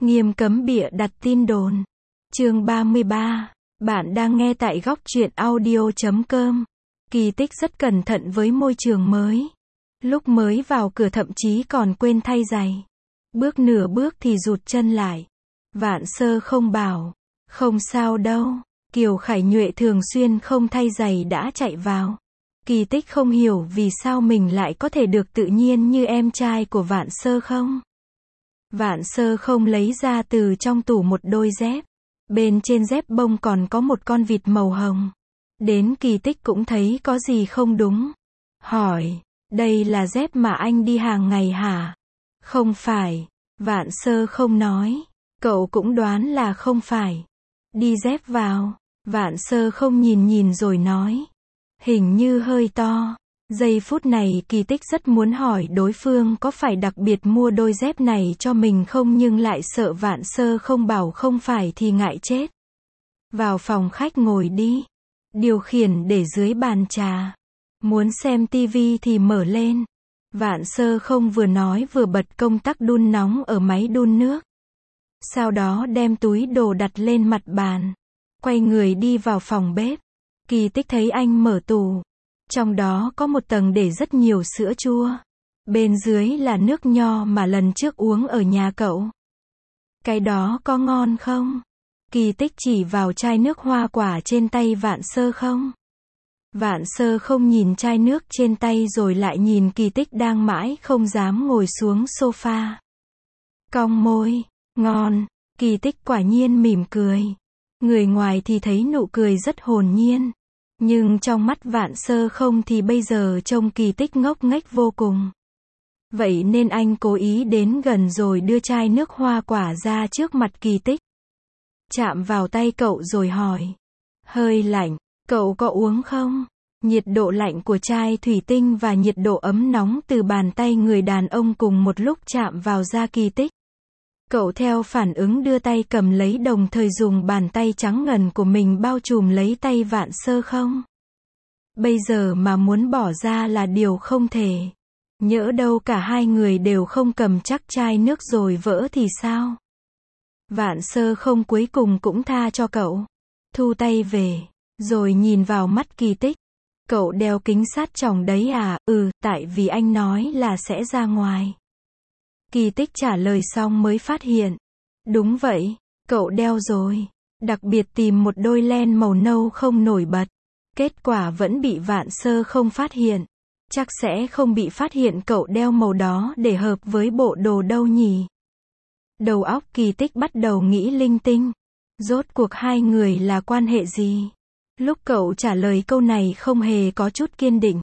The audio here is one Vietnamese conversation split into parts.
Nghiêm cấm bịa đặt tin đồn. Chương 33. Bạn đang nghe tại góc truyện audio.com. Kỳ Tích rất cẩn thận với môi trường mới. Lúc mới vào cửa thậm chí còn quên thay giày. Bước nửa bước thì rụt chân lại. Vạn Sơ không bảo, không sao đâu. Kiều Khải Nhuệ thường xuyên không thay giày đã chạy vào. Kỳ Tích không hiểu vì sao mình lại có thể được tự nhiên như em trai của Vạn Sơ không. Vạn Sơ không lấy ra từ trong tủ một đôi dép. Bên trên dép bông còn có một con vịt màu hồng. Đến Kỳ Tích cũng thấy có gì không đúng. Hỏi, đây là dép mà anh đi hàng ngày hả? Không phải. Vạn Sơ không nói. Cậu cũng đoán là không phải. Đi dép vào. Vạn Sơ không nhìn rồi nói. Hình như hơi to. Giây phút này Kỳ Tích rất muốn hỏi đối phương có phải đặc biệt mua đôi dép này cho mình không, nhưng lại sợ Vạn Sơ không bảo không phải thì ngại chết. Vào phòng khách ngồi đi. Điều khiển để dưới bàn trà. Muốn xem tivi thì mở lên. Vạn Sơ không vừa nói vừa bật công tắc đun nóng ở máy đun nước. Sau đó đem túi đồ đặt lên mặt bàn. Quay người đi vào phòng bếp. Kỳ Tích thấy anh mở tủ. Trong đó có một tầng để rất nhiều sữa chua. Bên dưới là nước nho mà lần trước uống ở nhà cậu. Cái đó có ngon không? Kỳ Tích chỉ vào chai nước hoa quả trên tay Vạn Sơ không. Vạn Sơ không nhìn chai nước trên tay rồi lại nhìn Kỳ Tích đang mãi không dám ngồi xuống sofa. Cong môi, ngon. Kỳ Tích quả nhiên mỉm cười. Người ngoài thì thấy nụ cười rất hồn nhiên. Nhưng trong mắt Vạn Sơ không thì bây giờ trông Kỳ Tích ngốc nghếch vô cùng. Vậy nên anh cố ý đến gần rồi đưa chai nước hoa quả ra trước mặt Kỳ Tích. Chạm vào tay cậu rồi hỏi. Hơi lạnh, cậu có uống không? Nhiệt độ lạnh của chai thủy tinh và nhiệt độ ấm nóng từ bàn tay người đàn ông cùng một lúc chạm vào da Kỳ Tích. Cậu theo phản ứng đưa tay cầm lấy, đồng thời dùng bàn tay trắng ngần của mình bao trùm lấy tay Vạn Sơ không. Bây giờ mà muốn bỏ ra là điều không thể. Nhỡ đâu cả hai người đều không cầm chắc chai nước rồi vỡ thì sao? Vạn Sơ không cuối cùng cũng tha cho cậu. Thu tay về, rồi nhìn vào mắt Kỳ Tích. Cậu đeo kính sát tròng đấy à? Tại vì anh nói là sẽ ra ngoài. Kỳ Tích trả lời xong mới phát hiện. Đúng vậy, cậu đeo rồi. Đặc biệt tìm một đôi len màu nâu không nổi bật. Kết quả vẫn bị Vạn Sơ không phát hiện. Chắc sẽ không bị phát hiện cậu đeo màu đó để hợp với bộ đồ đâu nhỉ? Đầu óc Kỳ Tích bắt đầu nghĩ linh tinh. Rốt cuộc hai người là quan hệ gì? Lúc cậu trả lời câu này không hề có chút kiên định.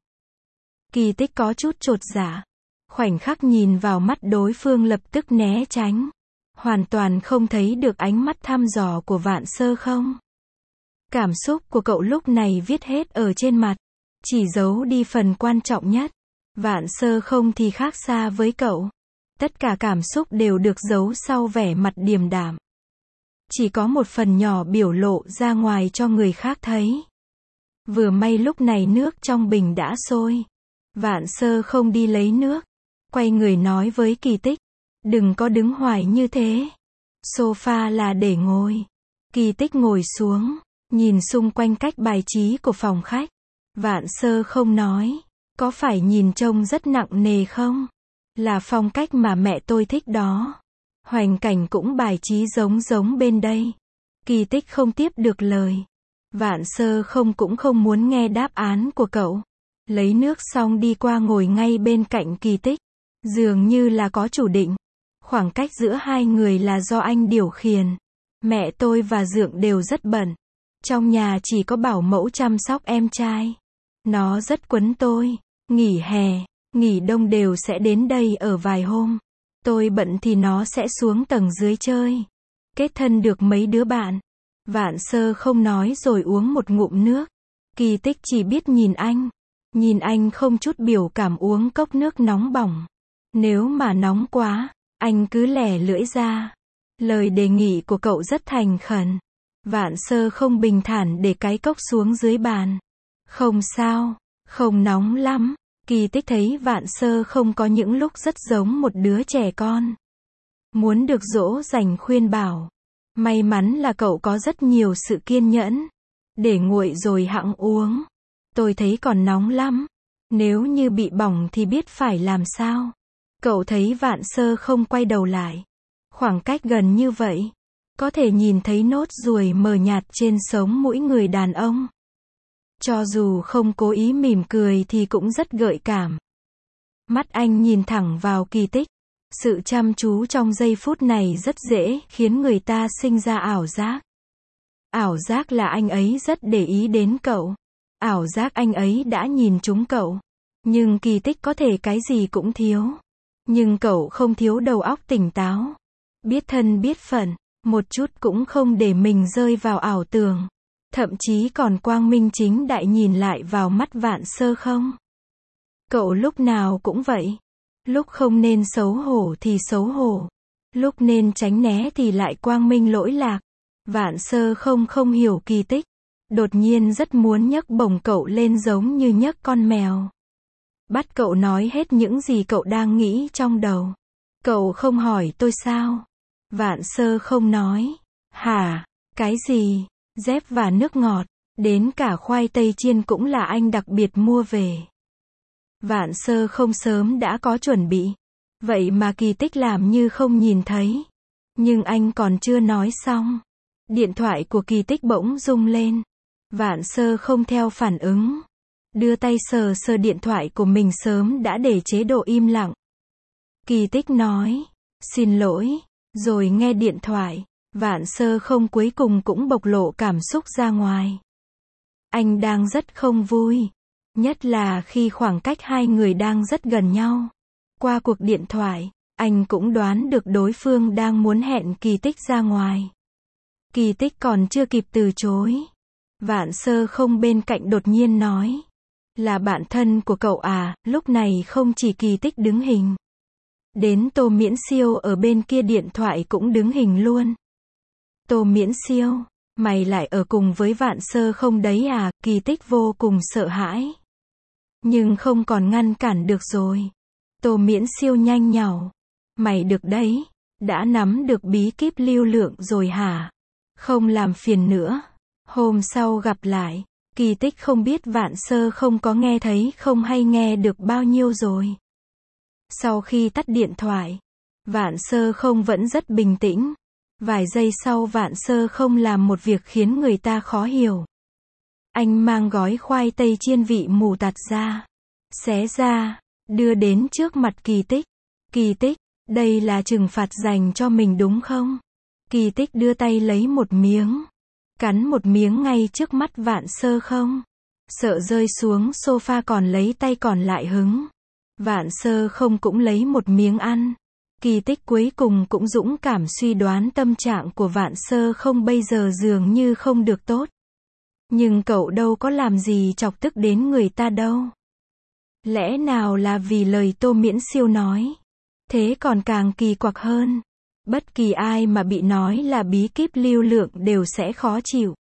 Kỳ Tích có chút chột dạ. Khoảnh khắc nhìn vào mắt đối phương lập tức né tránh. Hoàn toàn không thấy được ánh mắt thăm dò của Vạn Sơ không. Cảm xúc của cậu lúc này viết hết ở trên mặt. Chỉ giấu đi phần quan trọng nhất. Vạn Sơ không thì khác xa với cậu. Tất cả cảm xúc đều được giấu sau vẻ mặt điềm đạm. Chỉ có một phần nhỏ biểu lộ ra ngoài cho người khác thấy. Vừa may lúc này nước trong bình đã sôi. Vạn Sơ không đi lấy nước. Quay người nói với Kỳ Tích. Đừng có đứng hoài như thế. Sofa là để ngồi. Kỳ Tích ngồi xuống. Nhìn xung quanh cách bài trí của phòng khách. Vạn Sơ không nói. Có phải nhìn trông rất nặng nề không? Là phong cách mà mẹ tôi thích đó. Hoành cảnh cũng bài trí giống bên đây. Kỳ Tích không tiếp được lời. Vạn Sơ không cũng không muốn nghe đáp án của cậu. Lấy nước xong đi qua ngồi ngay bên cạnh Kỳ Tích. Dường như là có chủ định. Khoảng cách giữa hai người là do anh điều khiển. Mẹ tôi và Dượng đều rất bận. Trong nhà chỉ có bảo mẫu chăm sóc em trai. Nó rất quấn tôi. Nghỉ hè, nghỉ đông đều sẽ đến đây ở vài hôm. Tôi bận thì nó sẽ xuống tầng dưới chơi. Kết thân được mấy đứa bạn. Vạn Sơ không nói rồi uống một ngụm nước. Kỳ Tích chỉ biết nhìn anh. Nhìn anh không chút biểu cảm uống cốc nước nóng bỏng. Nếu mà nóng quá, anh cứ lẻ lưỡi ra. Lời đề nghị của cậu rất thành khẩn. Vạn Sơ không bình thản để cái cốc xuống dưới bàn. Không sao, không nóng lắm. Kỳ Tích thấy Vạn Sơ không có những lúc rất giống một đứa trẻ con. muốn được dỗ dành khuyên bảo. May mắn là cậu có rất nhiều sự kiên nhẫn. Để nguội rồi hẵng uống. Tôi thấy còn nóng lắm. Nếu như bị bỏng thì biết phải làm sao. Cậu thấy Vạn Sơ không quay đầu lại. Khoảng cách gần như vậy. Có thể nhìn thấy nốt ruồi mờ nhạt trên sống mũi người đàn ông. Cho dù không cố ý mỉm cười thì cũng rất gợi cảm. Mắt anh nhìn thẳng vào Kỳ Tích. Sự chăm chú trong giây phút này rất dễ khiến người ta sinh ra ảo giác. Ảo giác là anh ấy rất để ý đến cậu. Ảo giác anh ấy đã nhìn trúng cậu. Nhưng Kỳ Tích có thể cái gì cũng thiếu. Nhưng cậu không thiếu đầu óc tỉnh táo. Biết thân biết phận. Một chút cũng không để mình rơi vào ảo tưởng. Thậm chí còn quang minh chính đại nhìn lại vào mắt Vạn Sơ không. Cậu lúc nào cũng vậy. Lúc không nên xấu hổ thì xấu hổ. Lúc nên tránh né thì lại quang minh lỗi lạc. Vạn Sơ không hiểu Kỳ Tích. Đột nhiên rất muốn nhấc bổng cậu lên giống như nhấc con mèo. Bắt cậu nói hết những gì cậu đang nghĩ trong đầu. Cậu không hỏi tôi sao? Vạn Sơ không nói. Hả? Cái gì? Dép và nước ngọt. Đến cả khoai tây chiên cũng là anh đặc biệt mua về. Vạn Sơ không sớm đã có chuẩn bị. Vậy mà Kỳ Tích làm như không nhìn thấy. Nhưng anh còn chưa nói xong. Điện thoại của Kỳ Tích bỗng rung lên. Vạn Sơ không theo phản ứng. Đưa tay sờ sờ điện thoại của mình sớm đã để chế độ im lặng. Kỳ Tích nói. Xin lỗi. Rồi nghe điện thoại. Vạn Sơ không cuối cùng cũng bộc lộ cảm xúc ra ngoài. Anh đang rất không vui. Nhất là khi khoảng cách hai người đang rất gần nhau. Qua cuộc điện thoại, anh cũng đoán được đối phương đang muốn hẹn Kỳ Tích ra ngoài. Kỳ Tích còn chưa kịp từ chối. Vạn Sơ không bên cạnh đột nhiên nói. Là bạn thân của cậu à? Lúc này không chỉ Kỳ Tích đứng hình. Đến Tô Miễn Siêu ở bên kia điện thoại cũng đứng hình luôn. Tô Miễn Siêu, mày lại ở cùng với Vạn Sơ không đấy à? Kỳ Tích vô cùng sợ hãi. Nhưng không còn ngăn cản được rồi. Tô Miễn Siêu nhanh nhảu. Mày được đấy. Đã nắm được bí kíp lưu lượng rồi hả? Không làm phiền nữa. Hôm sau gặp lại. Kỳ Tích không biết Vạn Sơ không có nghe thấy không hay nghe được bao nhiêu rồi. Sau khi tắt điện thoại, Vạn Sơ không vẫn rất bình tĩnh. Vài giây sau Vạn Sơ không làm một việc khiến người ta khó hiểu. Anh mang gói khoai tây chiên vị mù tạt ra. Xé ra. Đưa đến trước mặt Kỳ Tích. Kỳ Tích, đây là trừng phạt dành cho mình đúng không? Kỳ Tích đưa tay lấy một miếng. Cắn một miếng ngay trước mắt Vạn Sơ không. Sợ rơi xuống sofa còn lấy tay còn lại hứng. Vạn Sơ không cũng lấy một miếng ăn. Kỳ Tích cuối cùng cũng dũng cảm suy đoán tâm trạng của Vạn Sơ không bây giờ dường như không được tốt. Nhưng cậu đâu có làm gì chọc tức đến người ta đâu. Lẽ nào là vì lời Tô Miễn Siêu nói? Thế còn càng kỳ quặc hơn. Bất kỳ ai mà bị nói là bí kíp lưu lượng đều sẽ khó chịu.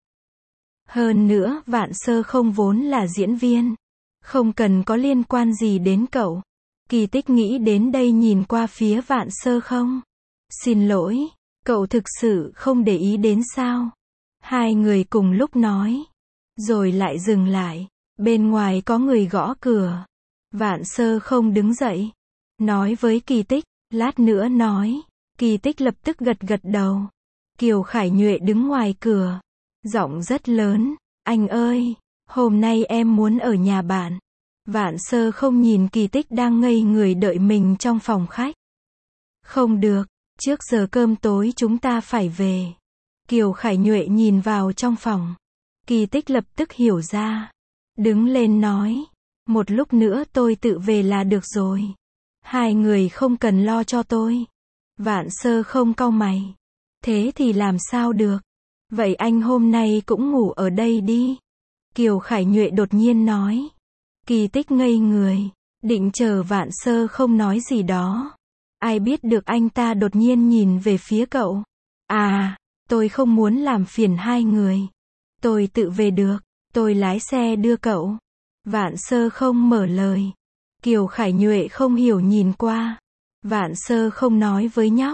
Hơn nữa, Vạn Sơ không vốn là diễn viên. Không cần có liên quan gì đến cậu. Kỳ Tích nghĩ đến đây nhìn qua phía Vạn Sơ không. Xin lỗi, cậu thực sự không để ý đến sao? Hai người cùng lúc nói. Rồi lại dừng lại. Bên ngoài có người gõ cửa. Vạn Sơ không đứng dậy. Nói với Kỳ Tích, lát nữa nói. Kỳ Tích lập tức gật gật đầu. Kiều Khải Nhuệ đứng ngoài cửa. Giọng rất lớn. Anh ơi, hôm nay em muốn ở nhà bạn. Vạn Sơ không nhìn Kỳ Tích đang ngây người đợi mình trong phòng khách. Không được, trước giờ cơm tối chúng ta phải về. Kiều Khải Nhuệ nhìn vào trong phòng. Kỳ Tích lập tức hiểu ra. Đứng lên nói. Một lúc nữa tôi tự về là được rồi. Hai người không cần lo cho tôi. Vạn Sơ không cau mày. Thế thì làm sao được? Vậy anh hôm nay cũng ngủ ở đây đi. Kiều Khải Nhuệ đột nhiên nói. Kỳ Tích ngây người. Định chờ Vạn Sơ không nói gì đó. Ai biết được anh ta đột nhiên nhìn về phía cậu. À, tôi không muốn làm phiền hai người. Tôi tự về được. Tôi lái xe đưa cậu. Vạn Sơ không mở lời. Kiều Khải Nhuệ không hiểu nhìn qua. Vạn Sơ không nói với nhóc.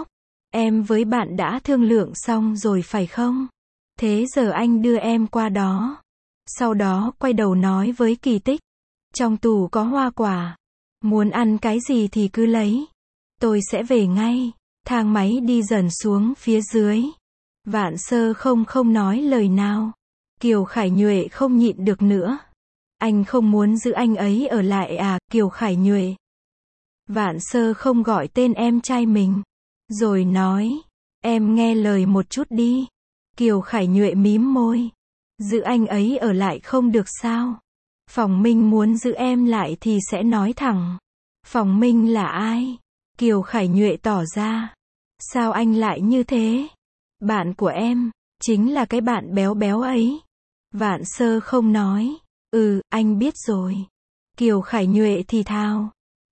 Em với bạn đã thương lượng xong rồi phải không? Thế giờ anh đưa em qua đó. Sau đó quay đầu nói với Kỳ Tích. Trong tủ có hoa quả. Muốn ăn cái gì thì cứ lấy. Tôi sẽ về ngay. Thang máy đi dần xuống phía dưới. Vạn Sơ không nói lời nào. Kiều Khải Nhuệ không nhịn được nữa. Anh không muốn giữ anh ấy ở lại à, Kiều Khải Nhuệ. Vạn Sơ không gọi tên em trai mình. Rồi nói, em nghe lời một chút đi. Kiều Khải Nhuệ mím môi. Giữ anh ấy ở lại không được sao? Phòng Minh muốn giữ em lại thì sẽ nói thẳng. Phòng Minh là ai? Kiều Khải Nhuệ tỏ ra. Sao anh lại như thế? Bạn của em, chính là cái bạn béo béo ấy. Vạn Sơ không nói. Anh biết rồi. Kiều Khải Nhuệ thì thào.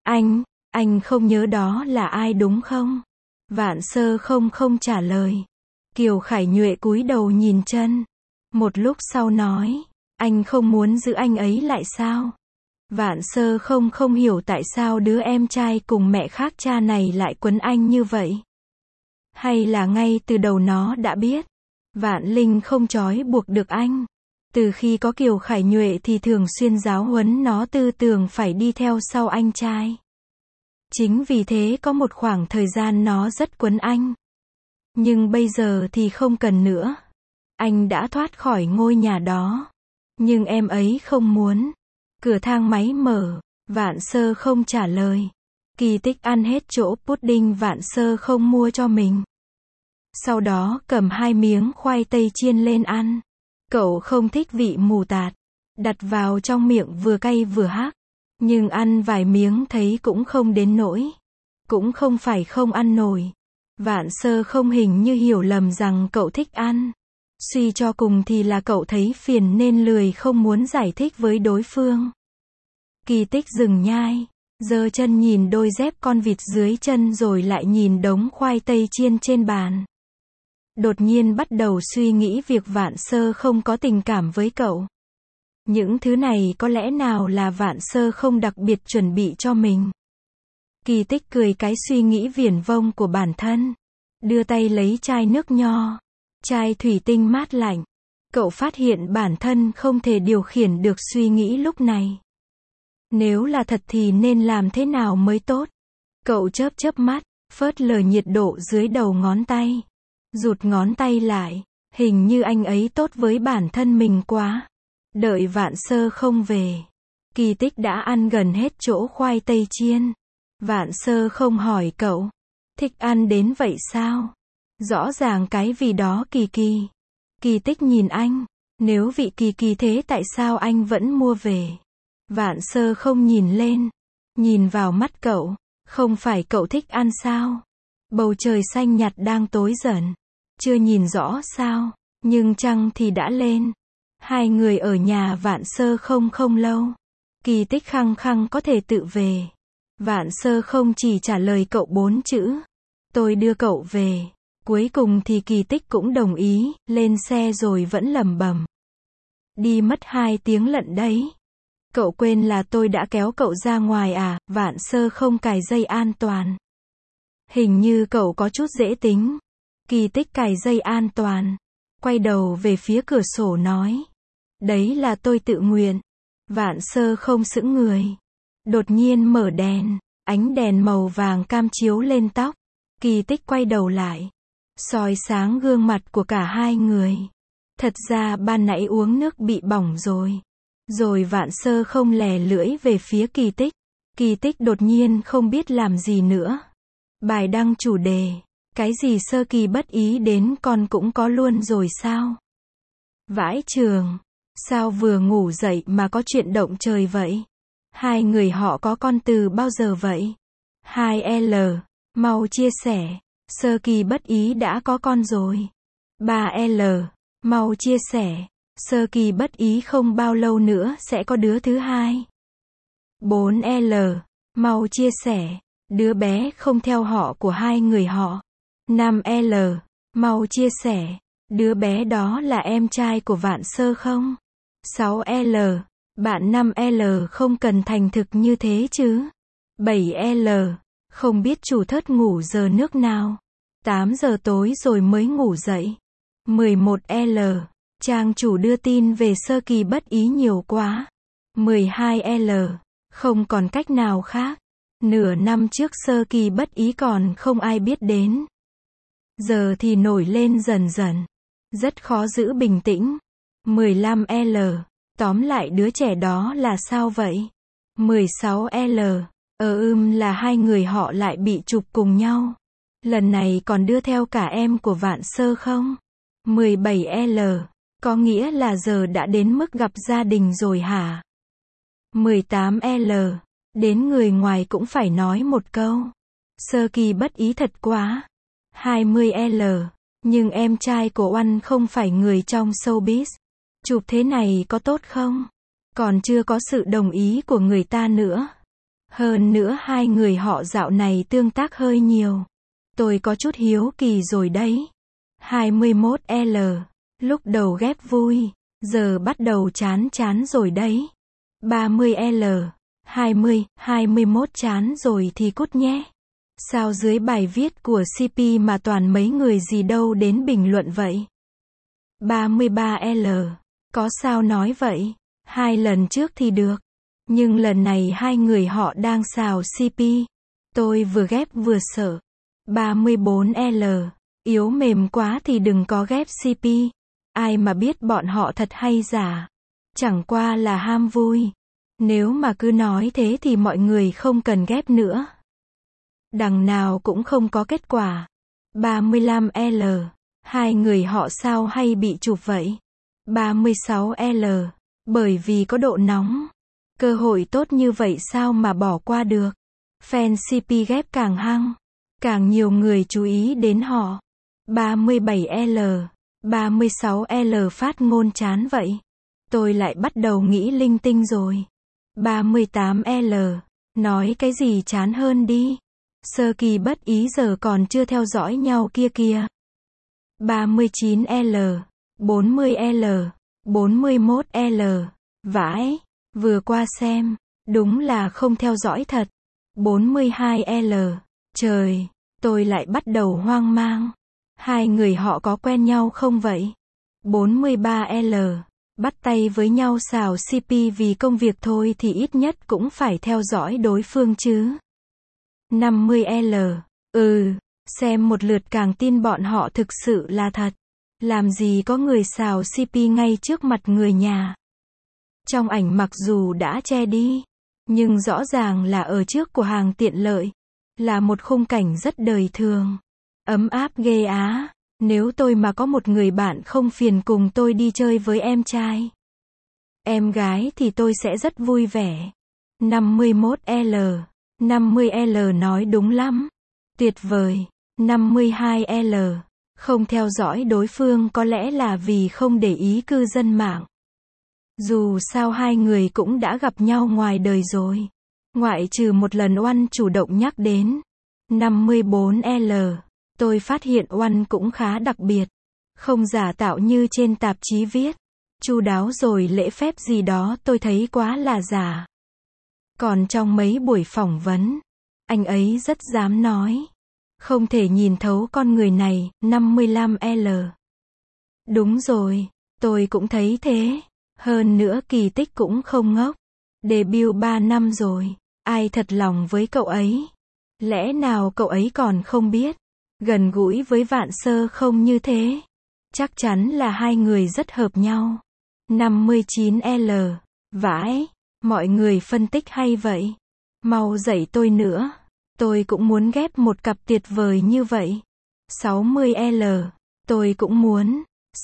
Anh không nhớ đó là ai đúng không? Vạn Sơ không trả lời. Kiều Khải Nhuệ cúi đầu nhìn chân. Một lúc sau nói, anh không muốn giữ anh ấy lại sao? Vạn Sơ không hiểu tại sao đứa em trai cùng mẹ khác cha này lại quấn anh như vậy. Hay là ngay từ đầu nó đã biết. Vạn Linh không trói buộc được anh. Từ khi có Kiều Khải Nhuệ thì thường xuyên giáo huấn nó tư tưởng phải đi theo sau anh trai. Chính vì thế có một khoảng thời gian nó rất quấn anh. Nhưng bây giờ thì không cần nữa. Anh đã thoát khỏi ngôi nhà đó. Nhưng em ấy không muốn. Cửa thang máy mở. Vạn Sơ không trả lời. Kỳ Tích ăn hết chỗ pudding Vạn Sơ không mua cho mình. Sau đó cầm 2 miếng khoai tây chiên lên ăn. Cậu không thích vị mù tạt. Đặt vào trong miệng vừa cay vừa hắc. Nhưng ăn vài miếng thấy cũng không đến nỗi. Cũng không phải không ăn nổi. Vạn Sơ không hình như hiểu lầm rằng cậu thích ăn. Suy cho cùng thì là cậu thấy phiền nên lười không muốn giải thích với đối phương. Kỳ Tích dừng nhai. Giơ chân nhìn đôi dép con vịt dưới chân rồi lại nhìn đống khoai tây chiên trên bàn. Đột nhiên bắt đầu suy nghĩ việc Vạn Sơ không có tình cảm với cậu. Những thứ này có lẽ nào là Vạn Sơ không đặc biệt chuẩn bị cho mình. Kỳ Tích cười cái suy nghĩ viển vông của bản thân. Đưa tay lấy chai nước nho. Chai thủy tinh mát lạnh. Cậu phát hiện bản thân không thể điều khiển được suy nghĩ lúc này. Nếu là thật thì nên làm thế nào mới tốt? Cậu chớp mắt, phớt lờ nhiệt độ dưới đầu ngón tay. Rụt ngón tay lại. Hình như anh ấy tốt với bản thân mình quá. Đợi Vạn Sơ không về. Kỳ Tích đã ăn gần hết chỗ khoai tây chiên. Vạn Sơ không hỏi cậu. Thích ăn đến vậy sao? Rõ ràng cái vì đó kỳ kỳ. Kỳ Tích nhìn anh. Nếu vị kỳ kỳ thế tại sao anh vẫn mua về? Vạn Sơ không nhìn lên. Nhìn vào mắt cậu. Không phải cậu thích ăn sao? Bầu trời xanh nhạt đang tối dần. Chưa nhìn rõ sao? Nhưng trăng thì đã lên. Hai người ở nhà Vạn Sơ không lâu. Kỳ Tích khăng khăng có thể tự về. Vạn Sơ không chỉ trả lời cậu 4 chữ. Tôi đưa cậu về. Cuối cùng thì Kỳ Tích cũng đồng ý, lên xe rồi vẫn lẩm bẩm. Đi mất 2 tiếng lận đấy. Cậu quên là tôi đã kéo cậu ra ngoài à? Vạn Sơ không cài dây an toàn. Hình như cậu có chút dễ tính. Kỳ Tích cài dây an toàn. Quay đầu về phía cửa sổ nói. Đấy là tôi tự nguyện. Vạn Sơ không sững người. Đột nhiên mở đèn. Ánh đèn màu vàng cam chiếu lên tóc. Kỳ Tích quay đầu lại. Soi sáng gương mặt của cả hai người. Thật ra ban nãy uống nước bị bỏng rồi. Rồi Vạn Sơ không lè lưỡi về phía Kỳ Tích. Kỳ Tích đột nhiên không biết làm gì nữa. Bài đăng chủ đề. Cái gì sơ kỳ bất ý đến con cũng có luôn rồi sao? Vãi trường. Sao vừa ngủ dậy mà có chuyện động trời vậy? Hai người họ có con từ bao giờ vậy? 2L. Mau chia sẻ. Sơ kỳ bất ý đã có con rồi. 3L. Mau chia sẻ. Sơ kỳ bất ý không bao lâu nữa sẽ có đứa thứ hai. 4L. Mau chia sẻ. Đứa bé không theo họ của hai người họ. 5L. Mau chia sẻ. Đứa bé đó là em trai của Vạn Sơ không? 6L. Bạn 5L không cần thành thực như thế chứ. 7L. Không biết chủ thớt ngủ giờ nước nào. 8 giờ tối rồi mới ngủ dậy. 11L. Trang chủ đưa tin về sơ kỳ bất ý nhiều quá. 12L. Không còn cách nào khác. Nửa năm trước sơ kỳ bất ý còn không ai biết đến. Giờ thì nổi lên dần dần. Rất khó giữ bình tĩnh. 15L. Tóm lại đứa trẻ đó là sao vậy? 16L. Là hai người họ lại bị chụp cùng nhau. Lần này còn đưa theo cả em của Vạn Sơ không? 17L. Có nghĩa là giờ đã đến mức gặp gia đình rồi hả? 18L. Đến người ngoài cũng phải nói một câu. Sơ kỳ bất ý thật quá. 20L. Nhưng em trai của Oanh không phải người trong showbiz. Chụp thế này có tốt không? Còn chưa có sự đồng ý của người ta nữa. Hơn nữa hai người họ dạo này tương tác hơi nhiều. Tôi có chút hiếu kỳ rồi đấy. 21L. Lúc đầu ghép vui, giờ bắt đầu chán rồi đấy. 30L. 21 chán rồi thì cút nhé. Sao dưới bài viết của CP mà toàn mấy người gì đâu đến bình luận vậy? 33L. Có sao nói vậy? 2 lần trước thì được. Nhưng lần này hai người họ đang xào CP. Tôi vừa ghép vừa sợ. 34L. Yếu mềm quá thì đừng có ghép CP. Ai mà biết bọn họ thật hay giả. Chẳng qua là ham vui. Nếu mà cứ nói thế thì mọi người không cần ghép nữa. Đằng nào cũng không có kết quả. 35L. Hai người họ sao hay bị chụp vậy? 36L. Bởi vì có độ nóng. Cơ hội tốt như vậy sao mà bỏ qua được? Fan CP ghép càng hăng. Càng nhiều người chú ý đến họ. 37L. 36L phát ngôn chán vậy. Tôi lại bắt đầu nghĩ linh tinh rồi. 38L. Nói cái gì chán hơn đi. Sơ kỳ bất ý giờ còn chưa theo dõi nhau kia kìa. 39L. 40L. 41L. Vãi. Vừa qua xem. Đúng là không theo dõi thật. 42L. Trời. Tôi lại bắt đầu hoang mang. Hai người họ có quen nhau không vậy? 43L. Bắt tay với nhau xào CP vì công việc thôi thì ít nhất cũng phải theo dõi đối phương chứ. 50L. Xem một lượt càng tin bọn họ thực sự là thật. Làm gì có người xào CP ngay trước mặt người nhà. Trong ảnh mặc dù đã che đi, nhưng rõ ràng là ở trước của hàng tiện lợi. Là một khung cảnh rất đời thường. Ấm áp ghê á. Nếu tôi mà có một người bạn không phiền cùng tôi đi chơi với em trai, em gái thì tôi sẽ rất vui vẻ. 51L. 50L nói đúng lắm. Tuyệt vời. 52L. Không theo dõi đối phương có lẽ là vì không để ý cư dân mạng. Dù sao hai người cũng đã gặp nhau ngoài đời rồi. Ngoại trừ một lần Oanh chủ động nhắc đến. 54L. Tôi phát hiện Oanh cũng khá đặc biệt. Không giả tạo như trên tạp chí viết. Chu đáo rồi lễ phép gì đó tôi thấy quá là giả. Còn trong mấy buổi phỏng vấn, anh ấy rất dám nói. Không thể nhìn thấu con người này. 55L. Đúng rồi, tôi cũng thấy thế. Hơn nữa Kỳ Tích cũng không ngốc. Debut 3 năm rồi. Ai thật lòng với cậu ấy? Lẽ nào cậu ấy còn không biết? Gần gũi với Vạn Sơ không như thế. Chắc chắn là hai người rất hợp nhau. 59L. Vãi. Mọi người phân tích hay vậy. Mau dạy tôi nữa. Tôi cũng muốn ghép một cặp tuyệt vời như vậy. 60L. Tôi cũng muốn.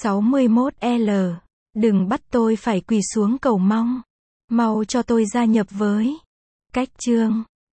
61L. Đừng bắt tôi phải quỳ xuống cầu mong. Mau cho tôi gia nhập với. Cách chương.